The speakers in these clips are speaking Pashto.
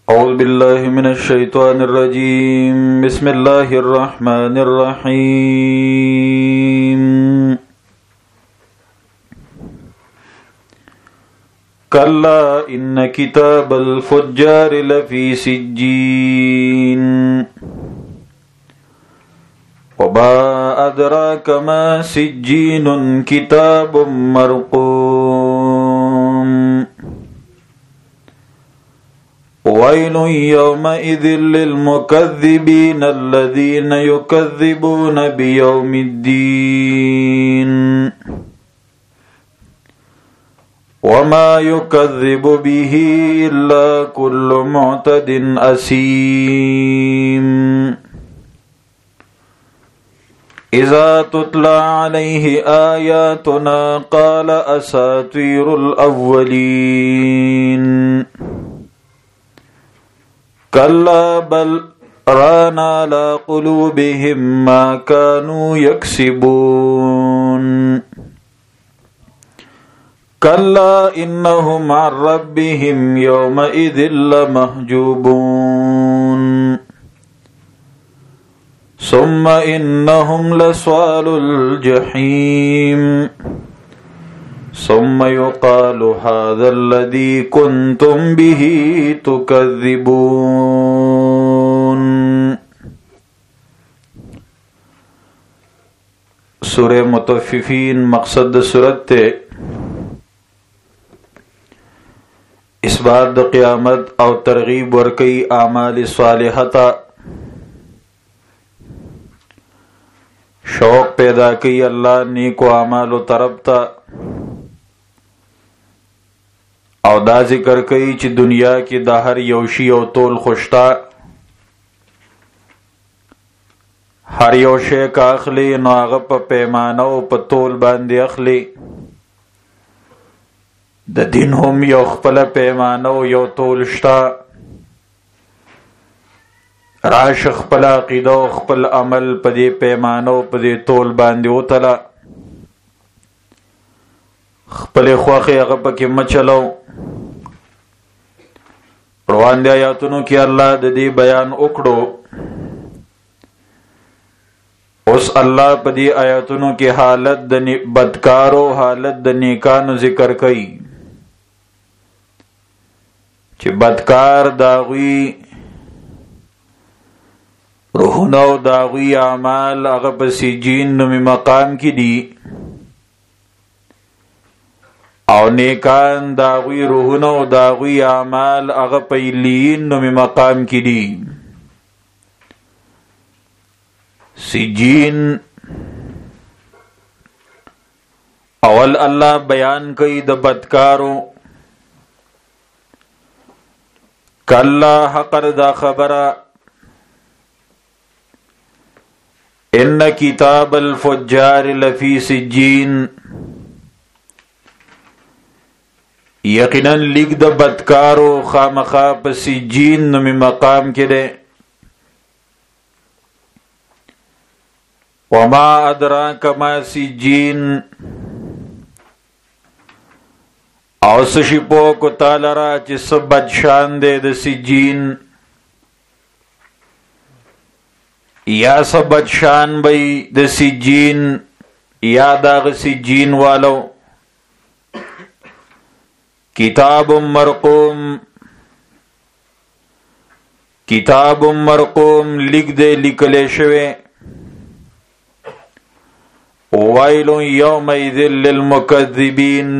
أعوذ بالله من الشيطان الرجيم بسم الله الرحمن الرحيم كلا إن كتاب الفجار لفي سجين وما أدراك ما سجين كتاب مرقوم ويل يومئذ للمكذبين الذين يكذبون بيوم الدين وما يكذب به إلا كل معتد أثيم إذا تتلى عليه آياتنا قال أساطير الأولين كلا بل ران على قلوبهم ما كانوا يكسبون كلا إنهم عن ربهم يومئذ لمحجوبون ثم إنهم لصال الجحيم ثم يقال هذا الذي كنتم به تكذبون. سورہ مطففین مقصد سورت اثبات د قیامت او ترغیب ورکی اعمال صالحہ تا شوق پیدا کی اللہ نیکو اعمال و طرف تا او دا ذکر کئی چې دنیا کې د هر یو شی او تول خوشتا هر یو شی کا اخلی نو هغه په پیمانه او په تول باندې اخلی د دین هم یو خپل پیمانه او یو تول شتا راش خپل عقیده او خپل عمل په دې پیمانه او په دې تول باندې وتلا خپل خواخې هغه پکې مچلو. روان دی آیاتونو کې الله د دې بیان وکړو. اوس الله په دې آیاتونو کې حالت د بدکارو حالت د نیکانو ذکر کوي چې بدکار داغوی روحونه او داغوی اعمال هغه په سجین نومي مقام کې دي او نیکان داغوی روحونه او داغوی اعمال هغه په علیین نومي مقام کې دي. سجین اول الله بیان کوي د بدکارو. کلا حقر دا خبره ان کتاب الفجار لفی سجین یقینا لیک د بدکارو خامخا په سجین نومي مقام کې ده. وما ادراک ما سجین او سشی پوکو تعالی را چې سب بدشان ده د سجین یا سب بدشان بی د سجین یا داغ سجین والو. کتاب مرقوم کتاب مرقوم لکھ دے لکلے شوے. ویل یومئذ للمکذبین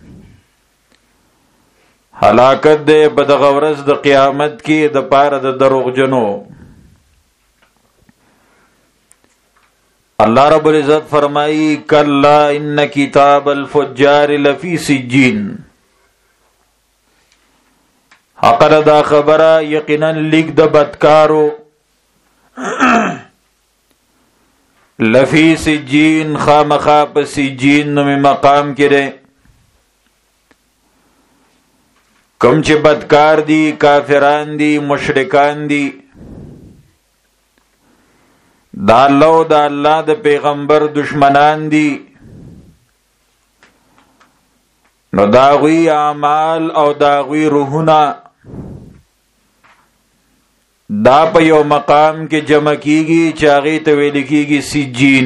ہلاکت دے بدغ ورځ د قیامت کی د پاره د دروغجنو. اللہ رب العزت فرمائی کلا ان کتاب الفجار لفی سجین حقر دا خبره یقینا لیک د بدکارو لفی سجین خامخا په سجین نومي مقام کې ده. کم چې بدکار دی کافران دی مشرکان دی دا الله او دا الله د پیغمبر دشمنان دی نو داغوی اعمال او داغوی روحونه دا په یو مقام کې جمع کیږي چې هغه ته ویل کیږي سجین.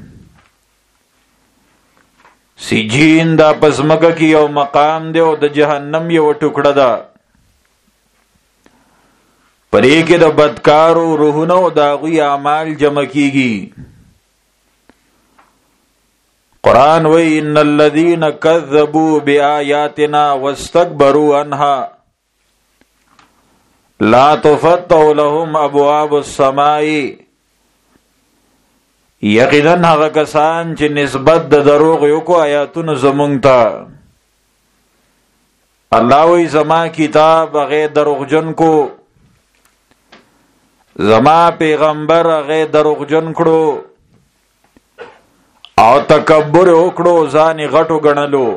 سجین دا پسمکه کې یو مقام دی او د جهنم یو ټوکړه ده. پرې کې د بدکارو روحونو او د هغوی اعمال جمع کیږي. قرآن وی ان الذين كذبوا بآياتنا واستكبروا عنها لا تفتح لهم ابواب السماء. یقینا هغه کسان چې نسبت د دروغ یو کو آیاتونو زمونږ ته، الله وی زما کتاب هغه دروغجن کو، زما پیغمبر هغه دروغجن کړو او تکبر وکړو، ځان غټو ګڼلو.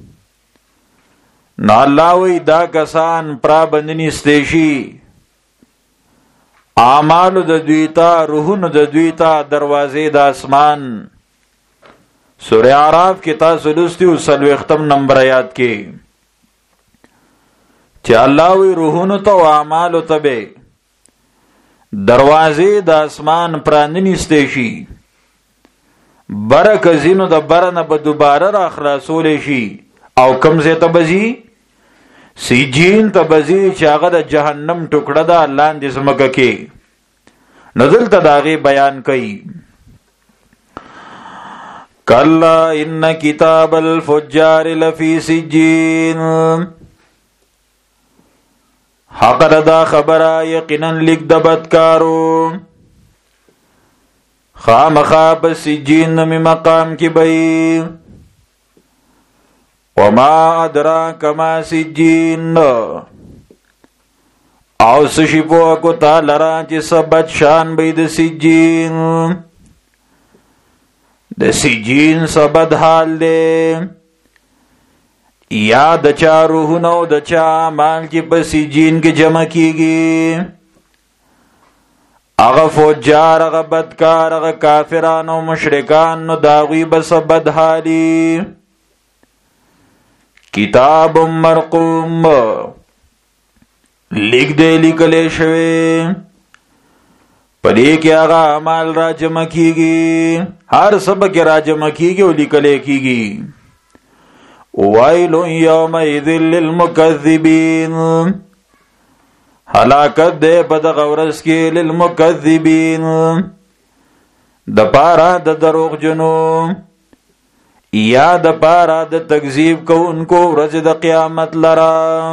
نو الله وی دا کسان پرا بندنی ستېشي، اعمالو د دویتا، روحونو د دویتا دروازې د اسمان. سورہ اعراف کې تاسو لوستیو 40 نمبر آیات کې چې الله وی روحونو ته او اعمالو ته به دروازې د اسمان پراننی ستېشي، برکزینو د برنه به دوباره را خلاصول شي او کم زه ته بزي سجین ته بزي چې هغه د جهنم ټوکړه ده لاندې زمکه کې. نزل ته داغه بیان کوي کلا ان کتاب الفجار لفی سجین. حق دا خبره یقینا لیک د بدکارو خامخا بسجین می مقام کی بئی. وما ادراک ما سجین او سشیپو کو تا لرا چی سبت شان بئی د سجین. د سجین سبت حال دے یا د چا روحونو د چا مال کی په سجین کی جمع کیگی. اغا فوجار اغا بدکار اغا کافران و مشرکان نو داغوی بس بدحالی. کتاب مرقوم لکھ دے لکلے شوے پدے کے اغا عمال را جمع کی گی، ہر سبق را جمع کی گی و لکلے کی گی. وَيْلٌ يَوْمَئِذٍ لِّلْمُكَذِّبِينَ ہلاکت دے بدغ ورس کے للمکذبین د پارا د دروغ جنو یا د پارا د تکذیب کو ان کو ورځ د قیامت لرا.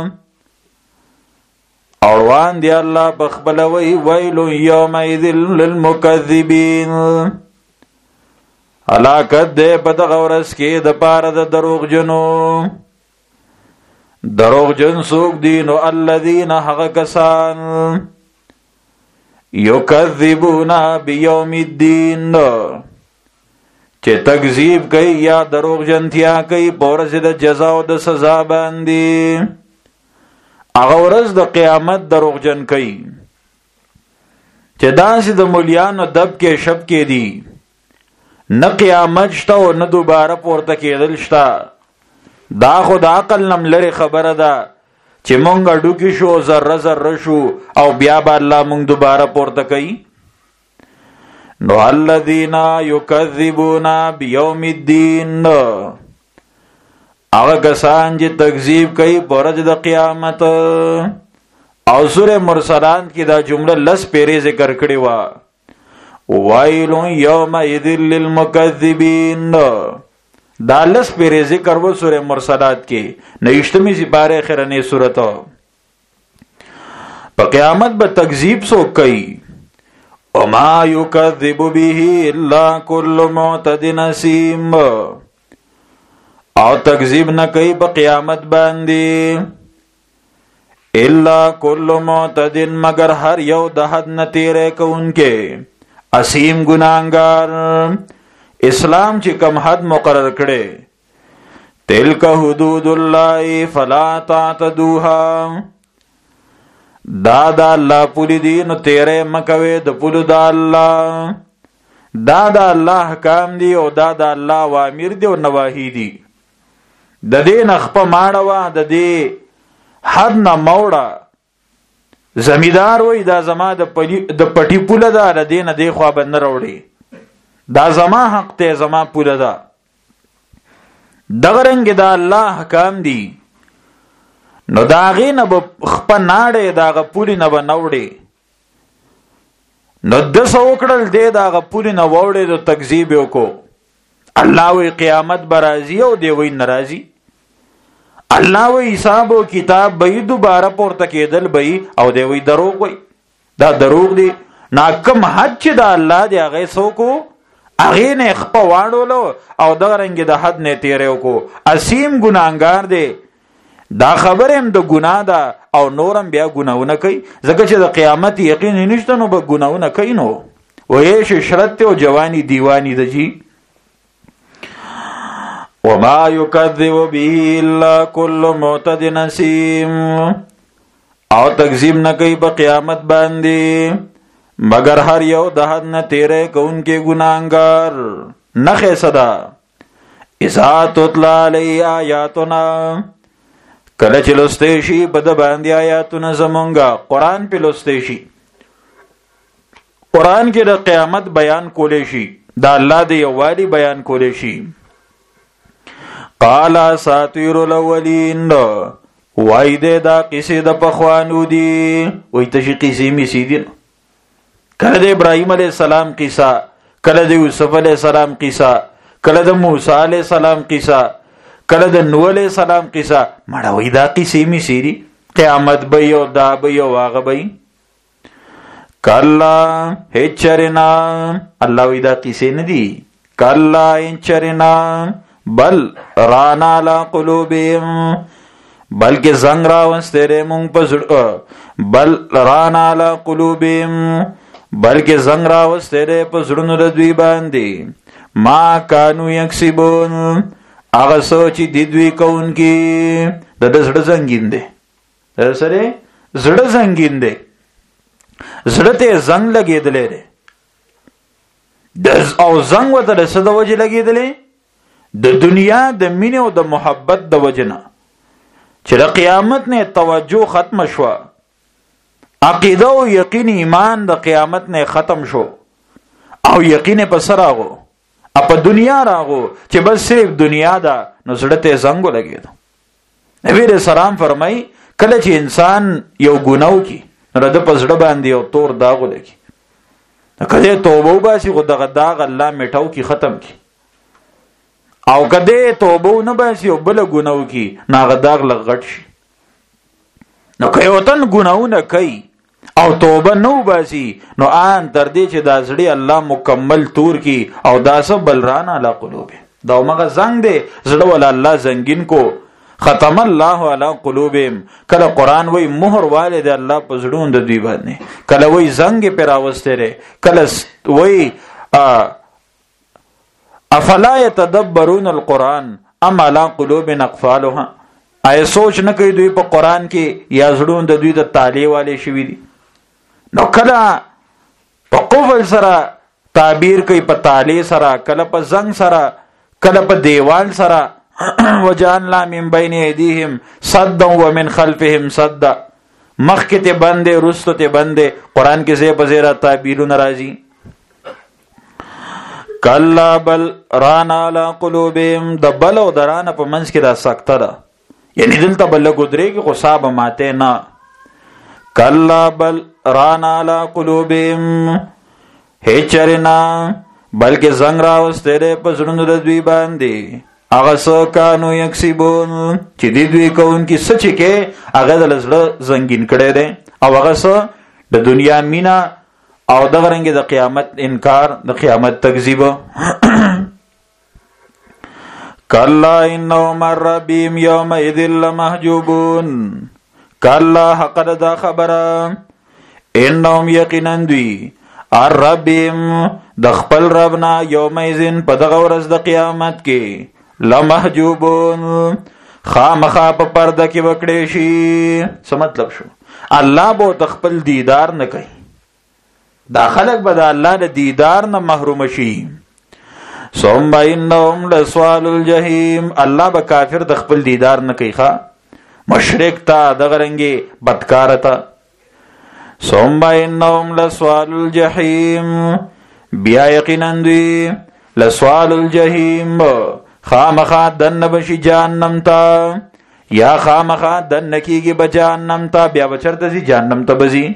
اوروان دی الله بخبل وی ویل یومئذ للمکذبین ہلاکت دے بدغ ورس کے د پارا د دروغ جنو. دروغ جن سوک دینو الذین حق کسان یکذبونا بیوم الدین چه تکذیب کئی یا دروغ جنتیا کئی پورس د جزا و د سزا باندی. اغورز د قیامت دروغ جن کئی چه دانسی د مولیانو دب کے شب کے دی، نه قیامت شتا و نه دوباره پورته کېدل شتا. دا خود عقل نم لري خبره ده چې مونږ ډوکی شو ذره ذره شو او بیا به الله مونږ دوباره پورته کوي. نو الذین یکذبون بیوم الدین هغه کسان چې تکذیب کوي په ورځ د قیامت. او سورہ مرسلات کې دا جمله 10 پیرې ذکر کړې و ویل یومئذ للمکذبین. دا 10 پیرې ذکر و سورہ مرسلات کې 29 سپارے خیرنی سورت. په قیامت به تکذیب څوک کوي؟ وما یکذب به الا کل معتد نسیم. او تکذیب نہ کوي په قیامت باندې الا کل معتد مگر ہر یو د حد نہ تیرے کوونکې اسیم گناہگار. اسلام چې کم حد مقرر کړي تلک حدود الله فلا تعتدوها. دا دا الله پولی دی نو تیرے مکوي د پولو دا الله. دا دا الله حکام دی او دا دا الله اوامر دی او نواهی دی. د دې نخپه ماړه وا د دې حد نه موړه زمیدار وای دا زما د پټی پوله ده، د دې نه دی خوا به نه راوړي، دا زما حق ته، زما پوله ده. دغه رنګ دا الله حکام دي، نو دا هغې نه به خپه ناړې د هغه پولې نه به نه وړې. نو ده څه وکړل، دی د هغه پولې نه واوړېدو، تکذیب یې وکړو. الله وی قیامت به راځي او دی وی نه راځي. الله وی حساب او کتاب به دوباره پورته کېدل به او دی وی دروغ وی. دا دروغ دی. ناکم حد چې د الله دی هغې څه وکړو، هغې نه یې خپه واړولو او دغه رنګې د حد نه یې تېری وکړو. اسیم ګناهګار دی. دا خبر هم د ګناه ده او نورم بیا ګناهونه کوي، ځکه چې د قیامت یقین نشته نو به ګناهونه کوي. نو ویش شرط او جوانی دیوانی د جی وما یکذب به الا کل معتد نسیم، او تکذیب نه کوي په قیامت باندې مگر هر یو د حد نه تیری کوونکی ګناهګار. نښې صدا اذا تتلی علیه آیاتنا، کله چې لوستی شي په ده باندې آیاتونه زمونږه، قرآن پې لوستی شي، قرآن کې د قیامت بیان کولی شي، د الله د یووالي بیان کولی شي. قال اساطیر الاولین، وای دی دا قصې د پخوانو دي. وای تشي قصې میسې دي، کله د ابراهیم علیه السلام قصه، کله د یوسف علیه السلام قصه، کله د موسی علیه السلام قصه، کله د نوح علیه السلام قصه. مړه وای دا قصې میسې دي، قیامت به او دا به او هغه به. کلا هیڅ چرې نه، الله وای دا قصې نه دي. کلا هیڅ چرې نه، بل رانا علی قلوبهم، بلکې زنګ راوستی دی مونږ په زړه، بل رانا علی قلوبهم، بلکې زنګ راوستی دی په زړونو د دوی باندې، ما کانو یکسبون، هغه څه چې دی دوی کوونکي. د ده زړه زنګین دی، د ده سره زړه زنګین دی، زړه ته یې زنګ لګېدلی دی. او زنګ ورته د څه د وجې لګېدلی؟ د دنیا د مینې او د محبت د وجې نه، چې د قیامت نه توجه ختم شوه، عقیده او یقین ایمان د قیامت نه ختم شو، او یقین په څه راغو؟ په دنیا راغو، چې بس صرف دنیا ده. نو زړه ته زنګ ولګېدو. نبی علیہ السلام فرمایي کله چې انسان یو ګناه وکړي نو د ده په زړه باندې یو تور داغ ولګي، کله توبه وباسي خو دغه داغ الله میټاو کی، ختم کی. او کده توبه نه باسي او بل ګناه وکړي نو هغه داغ لږ غټ شي. نو که یو تن ګناهونه کوي او توبه نه وباسي نو آن تر دې چې دا زړه الله مکمل تور کی او دا سب بلران علی قلوبه، دا مغه زنګ دی زړه ول الله زنګین کو. ختم الله علی قلوبهم، کله قرآن وی مهر والد الله په زړونو د دوی باندې، کله وی زنګ پر راوسته ری، کله وی افلا یتدبرون القرآن ام علی قلوب اقفالها، آیا سوچ نه کوي دوی په قرآن کې یا زړونو د دوی د تالی والے شوي دي. نو کله په قفل سره تعبیر کوي، په تالی سره، کله په زنګ سره، کله په دیوال سره. وجعلنا من بین ایدیهم صدا ومن خلفهم صدا، مخکې ته بندې رستو ته بندې. قرآن کې زی په زیره تعبیرونه راځي. کلا بل رانا علی قلوبهم، د بل او درانه په منځ کې دا سکته ده، یعنی دلته بل ګدرېږي خو صاحب ماته نه. کلا بل رانا علی قلوبهم، هیڅ چرې نه بلکې زنګ راوستی دی په زړونو د دوی باندې، هغه څه کانو یکسبون چې دوی کوونکي څه چې کې هغه د زړه زنګین کړی دی، او هغه څه د دنیا مینا او دغه رنګ د قیامت انکار، د قیامت تکذیب. کلا انهم عن ربهم یومئذ لمحجوبون، کلا حق دا خبره، انهم یقینا دوی عن ربهم د خپل ربنا یومئذ په دغه ورځ د قیامت کې لمحجوبون خامخا په پرده کې وکړې شي. څه مطلب شو؟ الله به د خپل دیدار نه کوي، دا خلق به د الله د دیدار نه محروم شي. ثم انهم لصال الجحیم، الله به کافر د خپل دیدار نه کوي، ښا مشرک تا دغه رنګي بدکار تا. ثم انهم لسوال الجحیم بیا یقینا دوی لسوال الجحیم خامخا دن بشی جهنم تا یا خامخا دن کیږي به جهنم ته بیا بچرته سي جهنم ته بزي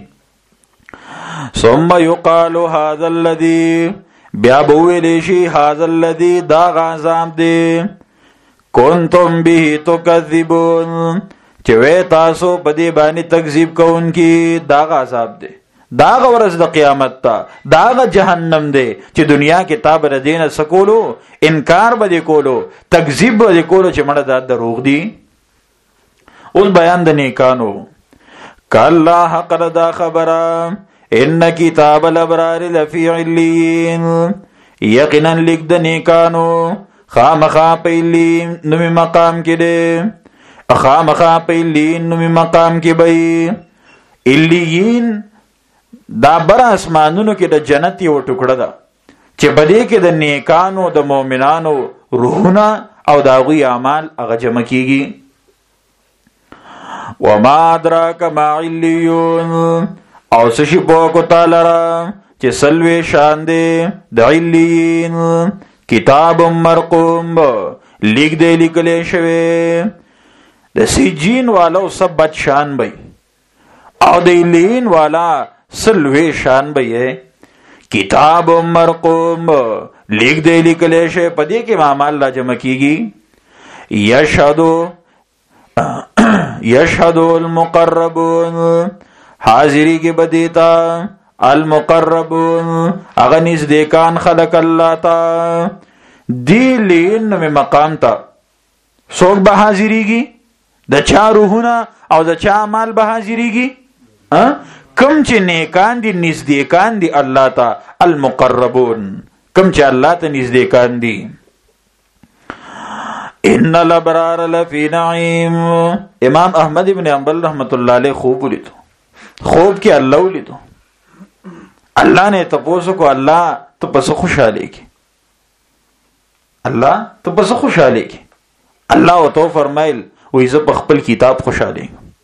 ثم يقال هذا الذي بیا بویل شي هذا الذي دا غازام دي كنتم به تكذبون چې وې تاسو په دې باندې تکذیب کوونکی دا غازاب دي دا ورځ د قیامت ته دا جهنم دی چې دنیا کې تاب ردین سکولو انکار به کولو تکذیب به کولو چې مړه دا دروغ دي اوس بیان د نیکانو کلا حق دا خبره ان کتاب الابرار لفی علیین یقینا لیک د نیکانو خامخا پیلین نومی مقام کې دی خامخا پیلین نومی مقام کې بی علیین دا بر اسمانونو کې د جنت یو ټوکړه ده چې بدی کې د نیکانو د مؤمنانو روحونه او داغوی اعمال هغه جمع کیږي وما ادراک ما علیون او سشی پوکو تالرا چه سلوی شانده د علیین کتاب مرقوم لیک دے لکلے شوے د سجین والا سب بد شان بی او د علیین والا سلوی شان بی ہے کتاب مرقوم لیک دے لکلے شوے پدی کے معامل لا جمع کی گی یشہدو المقربون حاضری کی بدیتا المقربون اغنیز دیکان خلق اللہ تا دی لین میں مقام تا سوک بحاضری گی دا چا روحونا او دا چا عمال بحاضری گی کم چی نیکان دی نزدیکان دی اللہ تا المقربون کم چی اللہ تا نزدیکان دی ان الابرار لفی نعیم امام احمد ابن حنبل رحمت اللہ علیہ خوب لیتو خوب کې الله ولیدو الله نه تاسو کو الله ته پس خوشاله کی الله ته پس خوشاله کی الله او تو فرمایل وې زه په خپل کتاب خوشاله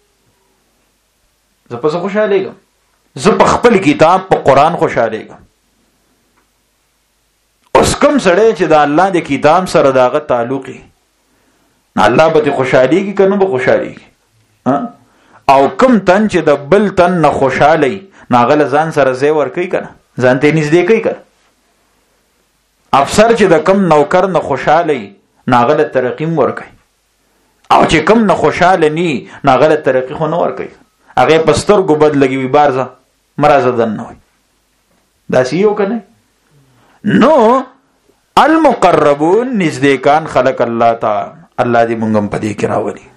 زه پس خوشاله یم زه په خپل کتاب په قران خوشاله یم اوس کوم سړی چې د الله د کتاب سره داغه تعلقي الله به خوشالي کی کنه به خوشالي کی او کم تن چې د بل تن نه خوشالي ناغله ځان سره زی ور کوي کنه ځان ته نږدې کوي کنه افسر چې د کم نوکر نه خوشالي ناغله ترقیم ور کوي او چې کم نه خوشاله ني ناغله ترقی خو نه ور کوي هغه پستر ګوبد لګي وي بارزه مرزه دن نه وي دا سيو کنه نو المقربون نزدېکان خلق الله تعالی الله دې مونږم پدې کې راولي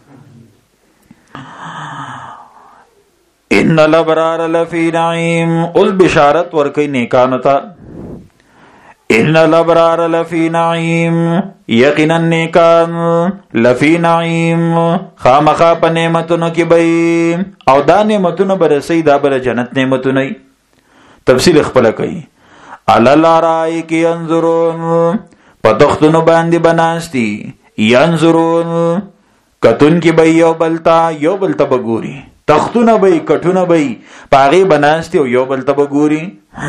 ان الابرار لفی نعیم اول بشارت ورکی نیکانو تا ان الابرار لفی نعیم یقینا نیکان لفی نعیم خامخا پا نعمتونو کی بئی او دا نعمتونو برسی دا بر جنت نعمتونو تفصیل اخپلا کئی علالرائی کی ینظرون پا تختونو باندی بناستی ینظرون کتون کی بئی یو بلتا بگوری تختونه بی کټونه بی پاغي بناستی او یو بل ته بګوري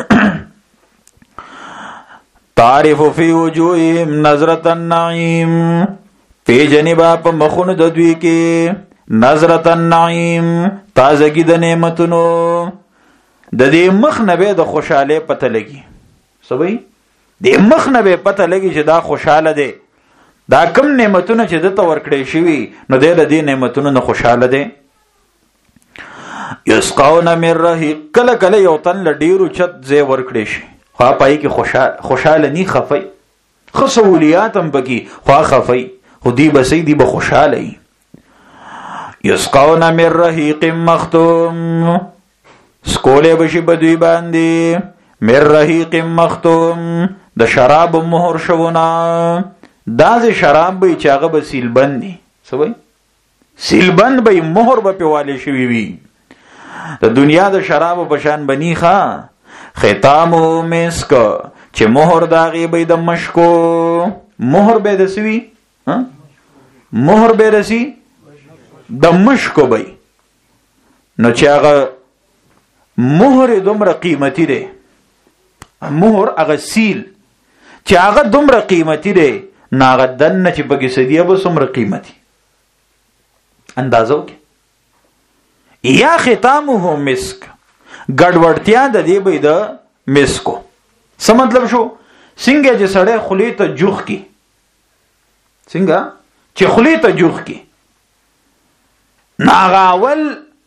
تعرف فی وجوههم نظرة النعیم فی جنبا په مخونو د دوی کې نظرة النعیم تازگی د نعمتونو د دې مخ نه به د خوشاله پته لګي سبي د مخ نه به پته لګي چې دا خوشاله دی دا کم نعمتونه چې د تو ورکړې شوی نو د دې نعمتونو نه خوشاله دی یسقون من رحیق کله کله یو تن لډیرو چت زی ورکړي شي خو پای کې خوشاله نی خفي خصولیاتم بکی خو خفي خودی بسې دی به خوشاله یسقون من رحیق مختوم سکوله بشي بدوی باندې من رحیق مختوم د شراب مهر شونا دا ز شراب به چاغه به سیلبند دي سوي سیلبند به مهر به پیواله شوی وي د دنیا د شراب بشان بنی ښا ختامو مسک چې مهر داغي به د مشکو مهر به د سوي مهر به رسی د مشکو به نو چې هغه مهر دومره قیمتي دی، مهر هغه سیل چې هغه دومره قیمتي دی، ناغه دنه چې پکې سدیه به څومره قیمتي اندازو کې. یا ختامه مسک، ګډوډتیا د دې به د مسکو. څه مطلب شو؟ څنګه چې سړی خولې ته جوخ کی، څنګه چې خولې ته جوخ کی، ناغه اول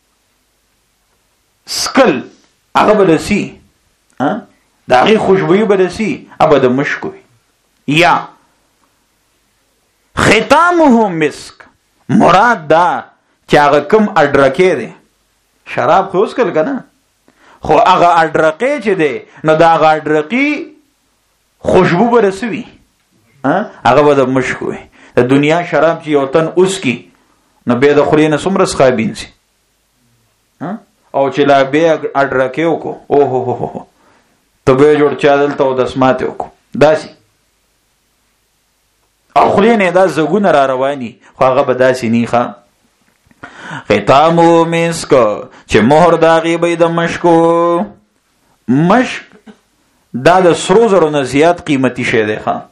سکل هغه به دسی د هغې خوشبویي به دسی هغه د مشک وي. یا ختامه مسک مراد دا چې هغه کوم اډرکې دی، شراب خو اوس کل که نه، خو هغه اډرقې چې دی نو د هغه اډرقې خوشبو به رسوي، هغه به د مشک وي. د دنیا شراب چې یو تن اوس کی نو بیا د خولې نه څومره څښابین سي، او چې لا بیا اډرکې وکړو اوهو ته به جوړ چا دلته او دسماتې وکړو داسې، او خولې نه دا زګونه را رواني، خو هغه به داسې نی ښه. ختامو مسک چې مهر د هغې به د مشکو، مشک دا د سرو زرو نه زیات قیمتي شی دی ښه.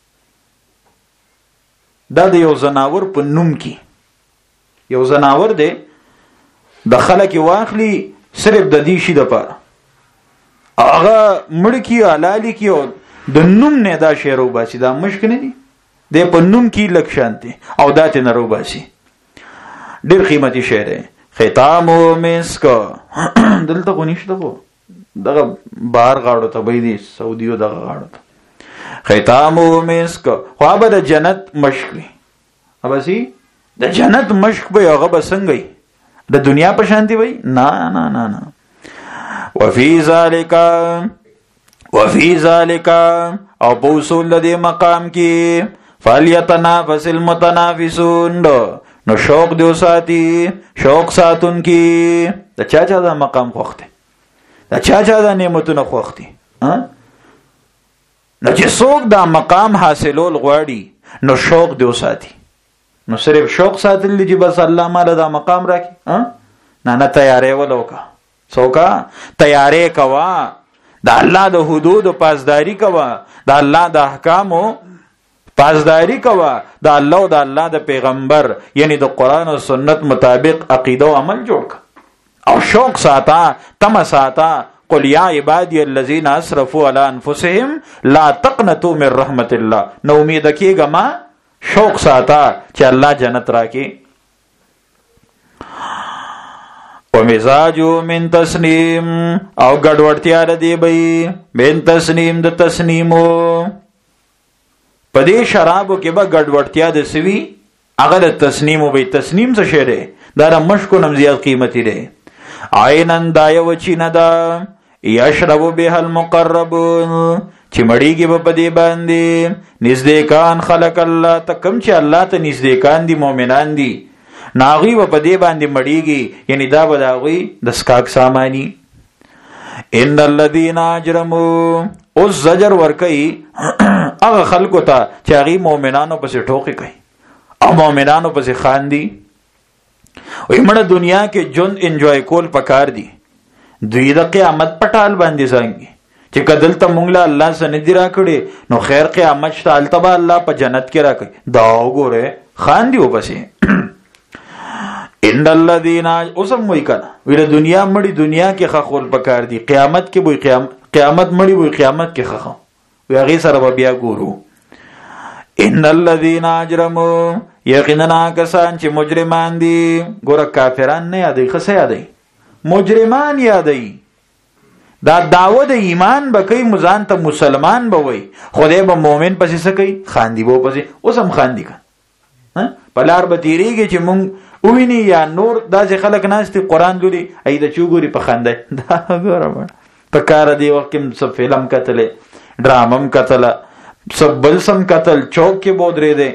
دا د یو زناور په نوم کې، یو زناور دی د خلک واخلي صرف د دې شي دپاره، هغه مړ کی حلالي کی او د نوم نه دا شی روباسي، دا مشک نه دی، دی په نوم کې لږ شانتي او دا ته نه روباسي، ډېر قیمتي شی دی. ختامو مسک دلته خو نشته، خو دغه بهر غاړو ته به دي، سعودیو دغه غاړو ته. ختامو مسک خو هغه د جنت مشک وي، هغه د جنت مشک به هغه به څنګه وي، د دنیا په شانتي وي؟ نه نه نه نه. وفي ذلك او په اصول د دې مقام کې فلیتنافس المتنافسون، نو شوق دیو ساتي شوق ساتون کی. د چا چا دا مقام خوخته، د چا چا دا نعمتونه خوخته، نو چې څوک دا مقام حاصلول غواړي نو شوق دیو ساتي. نو صرف شوق ساتل دی چې بس الله مالا دا مقام راکي، نه تیارې ولوکا، څوکا تیارې کوا، د الله د حدود پاسداری کوا، د الله د احکامو پاسداری کوا، د الله او د الله د پیغمبر یعنی د قرآن او سنت مطابق عقیده او عمل جوړ کا، او شوق ساتا، تم ساتا. قل یا عبادی الذین اسرفوا علی انفسهم لا تقنطوا من رحمت الله، نو امید کیږه ما شوق ساتا چې الله جنت راکې. ومزاجو من تسنیم او ګډوډتیا د دی بی من تسنیم د تسنیمو، په دې شرابو کې به ګډوډتیا د سوي هغه د تسنیمو بی. تسنیم څه شی دی؟ دا د مشکو نم زیات قیمتي دی. عینن دا یو چینه ده یشربو بها المقربون چې مړیږي به په دې باندې نزدېکان خلق الله ته، کم چې الله ته نزدېکان دي مؤمنان دي ناغي به په دې باندې مړیږي، یعنی دا به د هغوی د سکاک ساماني. ان الذین اجرموا، اوس زجر ورکوي هغه خلکو ته چې هغوی مؤمنانو پسې ټوکې کوي او مؤمنانو پسې خاندي. وایي مړه دنیا کې ژوند انجوای کول پکار دي، دوی د قیامت په ټال باندې څنګه چې کدلته مونږ له الله څخه نه دي راکړي نو خیر قیامت شته هلته به الله په جنت کې راکړي. دا وګوره خاندي ورپسې. ان الذین، اوس هم وایي که نه ویله دنیا مړي دنیا کې خښول پکار دي، قیامت کې به قیامت مړي وي قیامت کې خښو، وی هغې سره به بیا ګورو. ان الذین اجرموا، یقینا کسان چې مجرمان دي. ګوره کافران نه یادوي، ښه څه یادوي؟ مجرمان یادوي. دا دعوه د ایمان به کوي، مزان ته مسلمان به وي، خدای به مؤمن پسې څه کوي؟ خاندي به پسې. اوس هم خاندي که په لار به تېرېږي چې مونږ وویني یا نور داسې خلک ناست دي قرآن لولي، ای د چو ګوري په خنده. دا ګوره په کاره دې وخت کې څه فلم کتلی، ډرامه هم کتله، څه بل سم کتل، چوک کې به ودرېدی،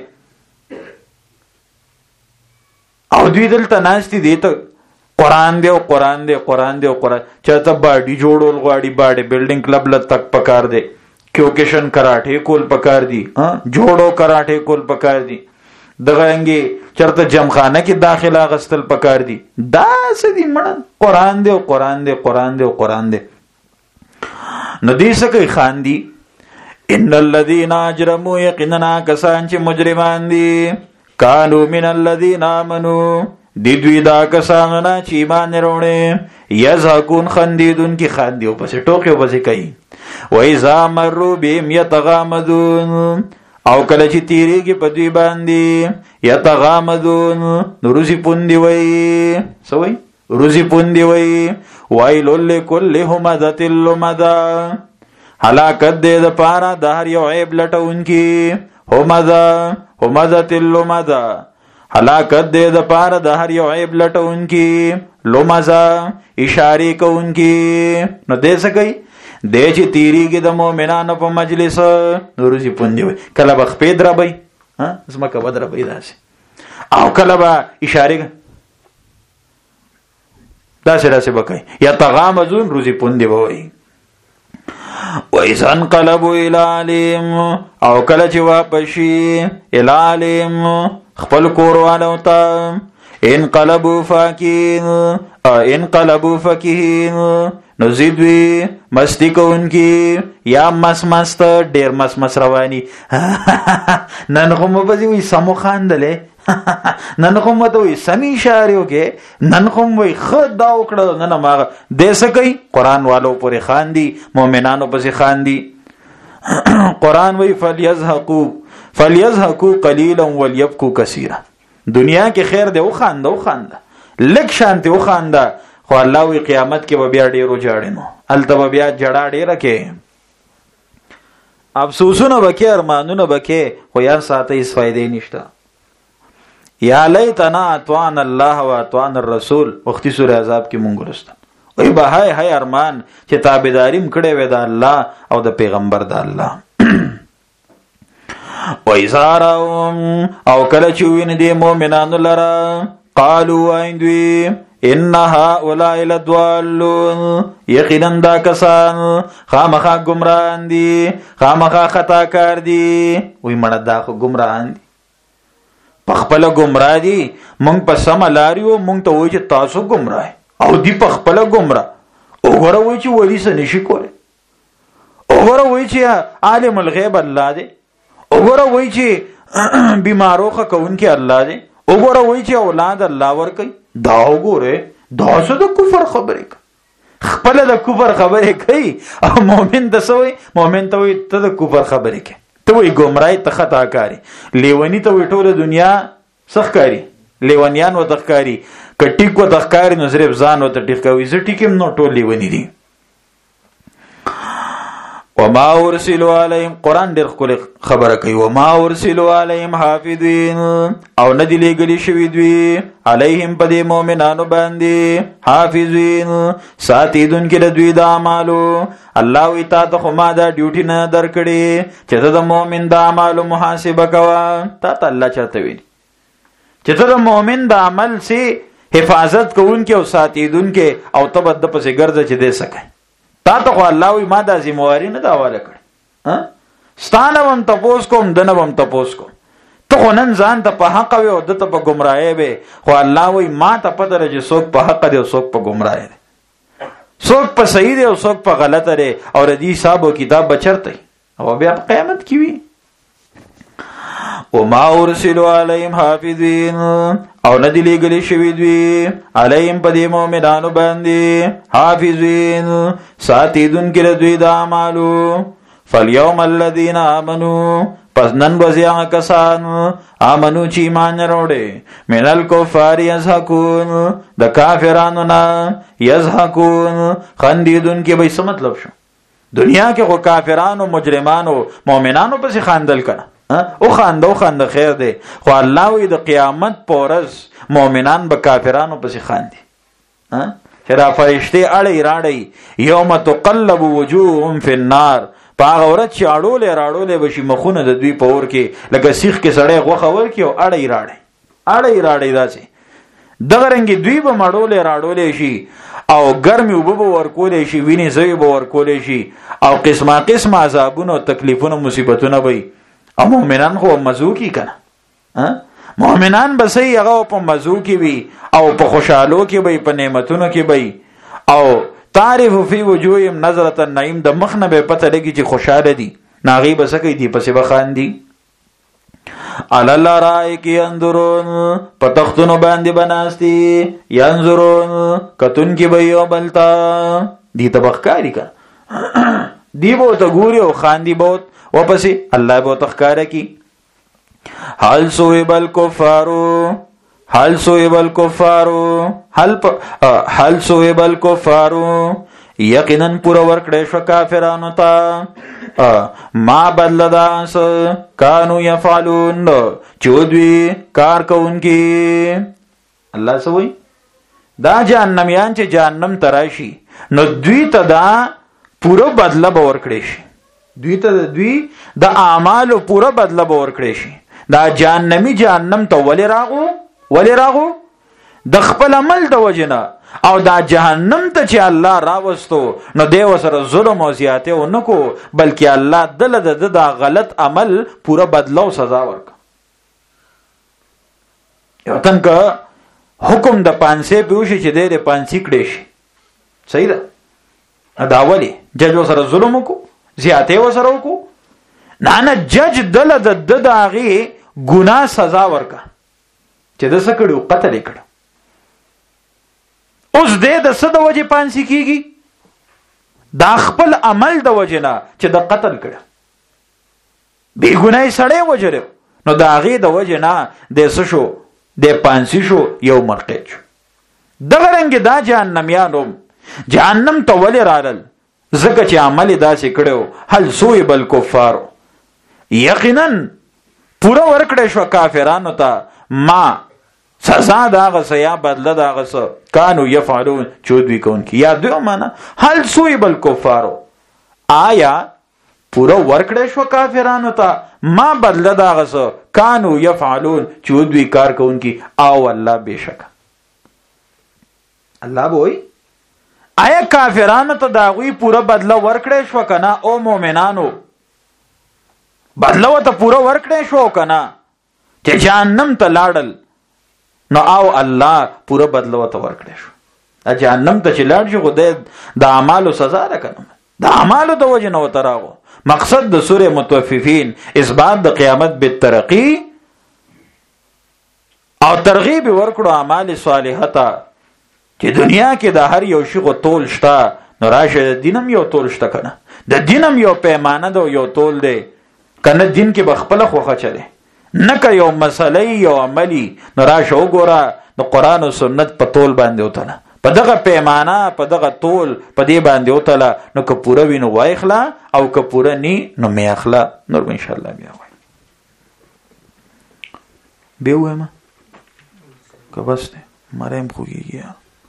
او دوی دلته ناست دي ته قرآن دی او قرآن دی قرآن دی او قرآن. چاته باډي جوړول غواړي، باډي بلډینګ کلب له تک پکار دی، کیوکیشن کراټې کول پکار دي، جوړو کراټې کول پکار دي. دغه رنګې چرته جمخانه کې داخله غستل پکار دي. دا څه دي مړه؟ قران دی او قران دی، قران دی او قران دی. نو دې څه کوي؟ خاندي. ان الذين اجرموا يقينا کسان چې مجرمان دي، کانوا من الذين امنوا دی دوی دا کسان نه چې ایمان وروړي، یضحکون خندیدون کی خاندي او پس ټوکې او پس کوي. و اذا مروا بهم يتغامدون او کله چې تیریږي په دوی باندې، یتغامدون نو روزي پوندي وای، سوي روزي پوندي وای. ویل لكل همزة لمزة، هلاکت دې د پاره د هر یو عیب لټونکي. همزة لمزة، هلاکت دې د پاره د هر یو عیب لټونکي. لمزة اشاره کوونکي. نو دې څه کوي؟ دې چې تیریږي د مؤمنانو په مجلس روزي پوندي وي. کله به خپې دربي، زمکه به دربي داسې، او کله به اشاره داسې به کوي. یتغامزون روزي پوندي وي. وَإِذَا انْقَلَبُوا إِلَىٰ أَهْلِهِمْ او کله چې واپس شي إِلَىٰ أَهْلِهِمْ خپل کوروالو ته، انقلبوا فَكِهِينَ نو زیدوی مستی کوونکی یا مست ډیر مس رواني. نن خو مو بځي وي سمو خاندلې، نن خو مو ته وي سمي اشاره وکي، نن خو وي خدا وکړه، نن ما دې څه کوي؟ قران والو پورې خاندي، مؤمنانو پسې خاندي. قران وی فليضحكوا قليلا وليبكوا كثيرا. دنیا کې خیر دی او خانده لک شانته او خانده، خو الله وی قیامت کې به بیا ډیرو جاړینو، الته بیا جړا ډیره کې، افسوسونه بکې، ارمانونه بکې، خو یا ساته هیڅ فائدې نشته. یا لیتنا اطعنا الله واطعنا الرسول، وختي سورہ عذاب کې مونږ ورسته وای به هاي ارمان چې تابعداریم کړې وې د الله او د پیغمبر د الله. وایزارهم او کله چې ویني د مؤمنانو لره، قالوا ایندوی ان هؤلاء لضالون، یقینا دا کسان خامخا گمراهان دي، خامخا خطا کار دي. وای مړه دا خو گمراهان دي، په خپل گمراه دي، مونږ په سم لاریو، مونږ ته وای چې تاسو گمراه او دی په خپل گمراه. وګوره وای چې ولی څه نشي کوله، وګوره وای چې عالم الغیب الله دی، وګوره وای چې بیماروخه کوونکی الله دی، وګوره وای چې اولاد الله ورکي. دا وګوره دا څه د کفر خبره کوي، خپل د کفر خبره کوي. او مؤمن د سوي، مؤمن ته وي ته د کفر خبره کوي، ته وي گمراهي، ته خطا کاری، لیونی ته وي ټوله دنیا سخ کاری، لیونیان و تخکاری، کټیک و تخکاری، نو صرف ځان و ته ټیک کوي. زه ټیکم نو ټول لیونی دي. وما ارسلوا علیهم، قرآن ډېر ښکلی خبره کوي. وما ارسلوا علیهم حافظین، او نه دي لېږلي شوي دوی علیهم په دې مؤمنانو باندې، حافظین ساتیدونکي د دوی د اعمالو. الله وایي تا ته خو ما دا ډیوټي نه درکړې چې ته د مؤمن د اعمالو محاسبه کوه. تا ته الله چېرته ویلي چې ته د مؤمن د عمل سي حفاظت کوونکي او ساتیدونکي، او ته به د پسې ګرځه چې دې څه کوي؟ تا ته خو الله وی ما دا ذمہواری نه دا حواله کړ، ستانه هم تپوس کوم، دنه هم تپوس کوم. ته خو نن ځان ته په حق وي او دته په گمراهی وي، خو الله وی ما ته پته لري چې څوک په حق دی او څوک په گمراهی دی، څوک په صحیح دی او څوک په غلطه دی، او ردی حساب او کتاب بچرته او بیا په قیامت کې وي. وما ارسلوا علیهم حافظین، او ندی لېږلي شوي دوی علیهم په دې مؤمنانو باندې، حافظین ساتیدونکي د دوی د اعمالو. فالیوم الذین آمنوا، پس نن ورځې هغه کسان آمنو چې ایمان راوړي، من الکفار یضحکون، د کافرانو نه، یضحکون خندیدونکي. به څه مطلب شو؟ دنیا کې خو کافرانو، مجرمانو، مؤمنانو پسې خاندل کنه، او خانده خیر دی، خو الله وی د قیامت په ورځ مؤمنان به کافرانو پسې خاندي. چې را فرشتي اړې راړې، یوم تقلب وجوههم فی النار، په هغه ورځ چې اړولې بشي مخونه د دوی په اور کې، لکه سیخ کې سړی غوښه ورکړي او اړې راړې داسې دغه رنګې دوی به راړولې شي، او ګرمې اوبه به ورکولی شي، وینې زوی به ورکولی شي، او قسمه عذابونه او تکلیفونه مصیبتونه به. او مؤمنان خو مزو کی کنه، مؤمنان بسې هغه په مزو کې وي او په خوشحالو کې وي، په نعمتونو کې وي، او تعرف فی وجوههم نظرة النعیم، د مخ نه به پته لګي چې خوشاله دي، ناغي بس کوي دي پسې بخاندي. علی الارائک ینظرون، په تختونو باندې بناستی، ینظرون کتون کې به یو بلتا دی تبخکاری کا دی بو ته ګوري او خاندي بہت واپسې الله به تخکاره کی. حل سویب الکفارو، حل سویب الکفارو، حل سویب الکفارو، یقینا پورا ورکړې شو کافرانو ته ما بدل داس کانو یفعلون، چودوی کار کوونکی. الله سوئی دا جهنميان چې جهنم تراشي نو دوی ته دا پورا بدله به ورکړې شي، دوی ته دوی د اعمالو پورا بدله به ورکړې شي. دا جهنمی جهنم ته ولی راغو د خپل عمل د وجنه، او دا جهنم ته چې الله راوستو نو دی وسره ظلم او زیاته و نکو، بلکې الله دل د دا غلط عمل پورا بدله او سزا ورک. یو تن که حکم د پانسه پیوشي چې دی د پانسی کړي شي، صحیح ده، دا ولی جج وسره ظلم وکړو، زیاته وسره وکړو، نه جج دل د داغي ګناه سزا ورکا چې د څه کړو، قتل کړو. اوس دې د څه د وجه پانسی کیږي؟ دا خپل عمل د وجه نه چې د قتل کړو، بی ګناه سړی وجره، نو دا غي د وجه نه د څه شو، د پانسی شو، یو مرقد شو. دغه رنګ دا جهنميانو جهنم ته ولې رالل؟ ځکه چې عمل داسې کړو. هل سوی بل کفار، یقینا پورا ورکړې شو کافرانو ته ما سزا دا غسه یا بدله دا غسه کانو یفعلون، چودوی کون کی. یا دوی معنا هل سوی بل کفارو، آیا پورا ورکړې شو کافرانو ته ما بدله دا غسه کانو یفعلون، چودوی کار کون کی. او الله بشک الله بوئی آیا کافرانو ته داوی پورا بدله ورکړې شو کنه؟ او مؤمنانو بدله وته پورا ورکړې شو کنه چې جهنم ته لاړل؟ نو او الله پورا بدله وته ورکړې شو. جهنم ته چې لاړ شو خدای د اعمالو سزا ده کنه، د اعمالو د وجه نه وته راغو. مقصد د سوره متوففین اثبات د قیامت بالترقی او ترغیب ورکړو اعمال صالحه ته چې دنیا کې د هر یو شی غو تول شته، نو راشه د دینم یو تول شته کنه، د دینم یو پیمانه ده، یو تول ده کنه. دین کې بخپله خوخه چره نه که یو مسئله یو عملی، نو راشه وګوره د قرآن او سنت په تول باندې وتله، په دغه پیمانه، په دغه تول، په دې باندې وتله. نو که پوره وي نو وایخلا، او که پوره نی نو میاخلا. نور ان شاء الله بیا وای به وایم که بس مریم خوږیږي.